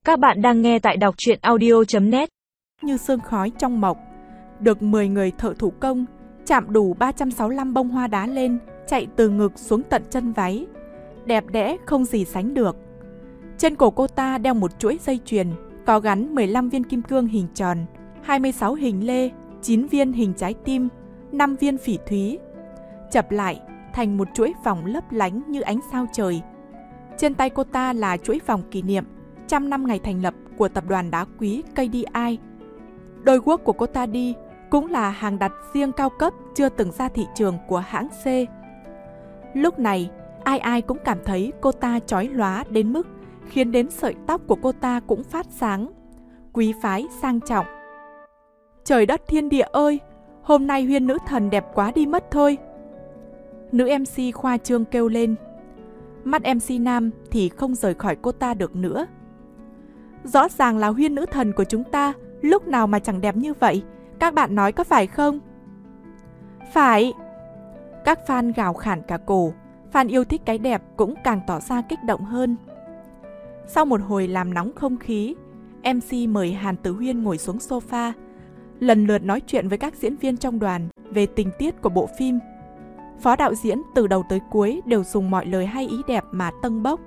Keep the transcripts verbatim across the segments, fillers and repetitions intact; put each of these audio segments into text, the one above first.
Các bạn đang nghe tại đọc truyện audio chấm net. Như sương khói trong mộc, được mười người thợ thủ công chạm đủ ba trăm sáu mươi lăm bông hoa đá lên, chạy từ ngực xuống tận chân váy, đẹp đẽ không gì sánh được. Trên cổ cô ta đeo một chuỗi dây chuyền có gắn mười lăm viên kim cương hình tròn, hai mươi sáu hình lê, chín viên hình trái tim, năm viên phỉ thúy, chập lại thành một chuỗi vòng lấp lánh như ánh sao trời. Trên tay cô ta là chuỗi vòng kỷ niệm trăm năm ngày thành lập của tập đoàn đá quý ca đê i. Đôi guốc của cô ta đi cũng là hàng đặt riêng cao cấp chưa từng ra thị trường của hãng C. Lúc này, ai ai cũng cảm thấy cô ta chói lóa đến mức khiến đến sợi tóc của cô ta cũng phát sáng, quý phái sang trọng. Trời đất thiên địa ơi, hôm nay Huyên nữ thần đẹp quá đi mất thôi. Nữ em xê khoa trương kêu lên. Mắt em xê nam thì không rời khỏi cô ta được nữa. Rõ ràng là Huyên nữ thần của chúng ta lúc nào mà chẳng đẹp như vậy, các bạn nói có phải không? Phải. Các fan gào khản cả cổ, fan yêu thích cái đẹp cũng càng tỏ ra kích động hơn. Sau một hồi làm nóng không khí, em xê mời Hàn Tử Huyên ngồi xuống sofa, lần lượt nói chuyện với các diễn viên trong đoàn về tình tiết của bộ phim. Phó đạo diễn từ đầu tới cuối đều dùng mọi lời hay ý đẹp mà tâng bốc.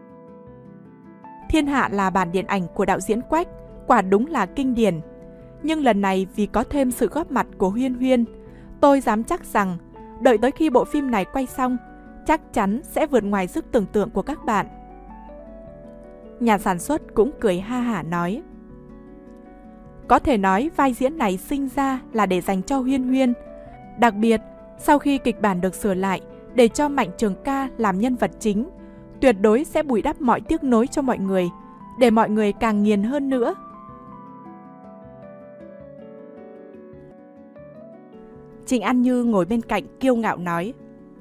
Thiên Hạ là bản điện ảnh của đạo diễn Quách, quả đúng là kinh điển. Nhưng lần này vì có thêm sự góp mặt của Huyên Huyên, tôi dám chắc rằng đợi tới khi bộ phim này quay xong, chắc chắn sẽ vượt ngoài sức tưởng tượng của các bạn. Nhà sản xuất cũng cười ha hả nói. Có thể nói vai diễn này sinh ra là để dành cho Huyên Huyên. Đặc biệt, sau khi kịch bản được sửa lại để cho Mạnh Trường Ca làm nhân vật chính, tuyệt đối sẽ bù đắp mọi tiếc nối cho mọi người, để mọi người càng nghiền hơn nữa. Trịnh An Như ngồi bên cạnh kiêu ngạo nói.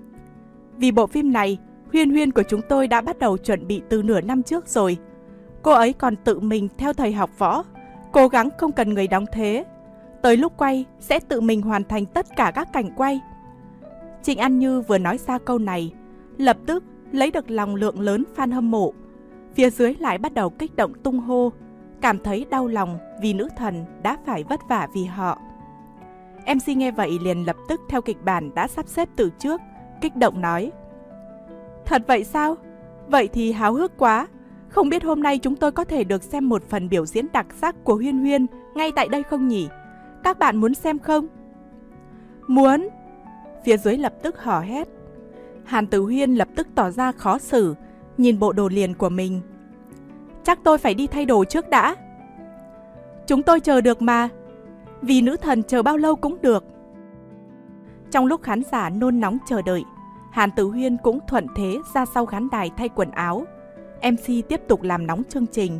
Vì bộ phim này, Huyên Huyên của chúng tôi đã bắt đầu chuẩn bị từ nửa năm trước rồi. Cô ấy còn tự mình theo thầy học võ, cố gắng không cần người đóng thế. Tới lúc quay sẽ tự mình hoàn thành tất cả các cảnh quay. Trịnh An Như vừa nói ra câu này, lập tức lấy được lòng lượng lớn fan hâm mộ. Phía dưới lại bắt đầu kích động tung hô, cảm thấy đau lòng vì nữ thần đã phải vất vả vì họ. em xê nghe vậy liền lập tức theo kịch bản đã sắp xếp từ trước, kích động nói. Thật vậy sao? Vậy thì háo hức quá. Không biết hôm nay chúng tôi có thể được xem một phần biểu diễn đặc sắc của Huyên Huyên ngay tại đây không nhỉ? Các bạn muốn xem không? Muốn! Phía dưới lập tức hò hét. Hàn Tử Huyên lập tức tỏ ra khó xử, nhìn bộ đồ liền của mình. Chắc tôi phải đi thay đồ trước đã. Chúng tôi chờ được mà. Vì nữ thần chờ bao lâu cũng được. Trong lúc khán giả nôn nóng chờ đợi, Hàn Tử Huyên cũng thuận thế ra sau khán đài thay quần áo. em xê tiếp tục làm nóng chương trình.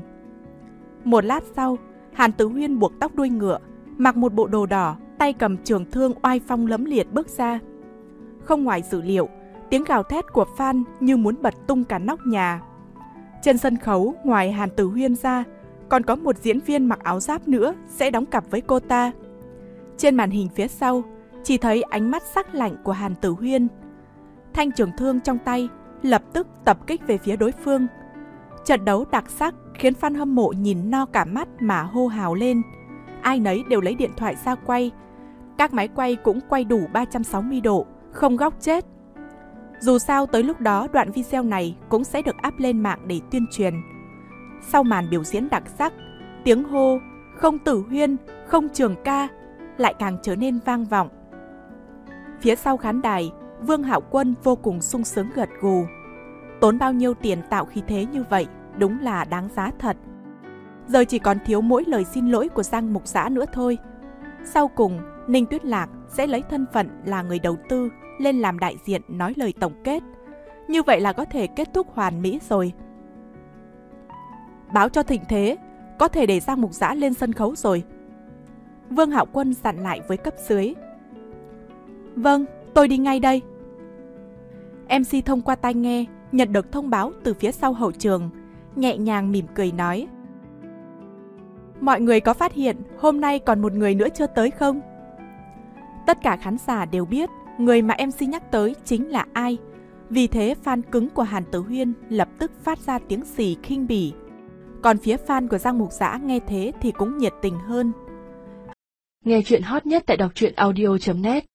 Một lát sau, Hàn Tử Huyên buộc tóc đuôi ngựa, mặc một bộ đồ đỏ, tay cầm trường thương oai phong lẫm liệt bước ra. Không ngoài dự liệu, tiếng gào thét của fan như muốn bật tung cả nóc nhà. Trên sân khấu, ngoài Hàn Tử Huyên ra, còn có một diễn viên mặc áo giáp nữa sẽ đóng cặp với cô ta. Trên màn hình phía sau, chỉ thấy ánh mắt sắc lạnh của Hàn Tử Huyên. Thanh trường thương trong tay lập tức tập kích về phía đối phương. Trận đấu đặc sắc khiến fan hâm mộ nhìn no cả mắt mà hô hào lên. Ai nấy đều lấy điện thoại ra quay. Các máy quay cũng quay đủ ba trăm sáu mươi độ, không góc chết. Dù sao tới lúc đó đoạn video này cũng sẽ được up lên mạng để tuyên truyền. Sau màn biểu diễn đặc sắc, tiếng hô không Tử Huyên, không Trường Ca lại càng trở nên vang vọng. Phía sau khán đài, Vương Hạo Quân vô cùng sung sướng gật gù. Tốn bao nhiêu tiền tạo khí thế như vậy, đúng là đáng giá thật. Giờ chỉ còn thiếu mỗi lời xin lỗi của Giang Mục Dã nữa thôi. Sau cùng, Ninh Tuyết Lạc sẽ lấy thân phận là người đầu tư lên làm đại diện nói lời tổng kết. Như vậy là có thể kết thúc hoàn mỹ rồi. Báo cho Thịnh Thế, có thể để Giang Mục Dã lên sân khấu rồi. Vương Hạo Quân dặn lại với cấp dưới. Vâng, tôi đi ngay đây. em xê thông qua tai nghe nhận được thông báo từ phía sau hậu trường, nhẹ nhàng mỉm cười nói. Mọi người có phát hiện hôm nay còn một người nữa chưa tới không? Tất cả khán giả đều biết người mà em xê nhắc tới chính là ai. Vì thế fan cứng của Hàn Tử Huyên lập tức phát ra tiếng xì khinh bỉ. Còn phía fan của Giang Mục Giã nghe thế thì cũng nhiệt tình hơn. Nghe chuyện hot nhất tại đọc truyện audio chấm net.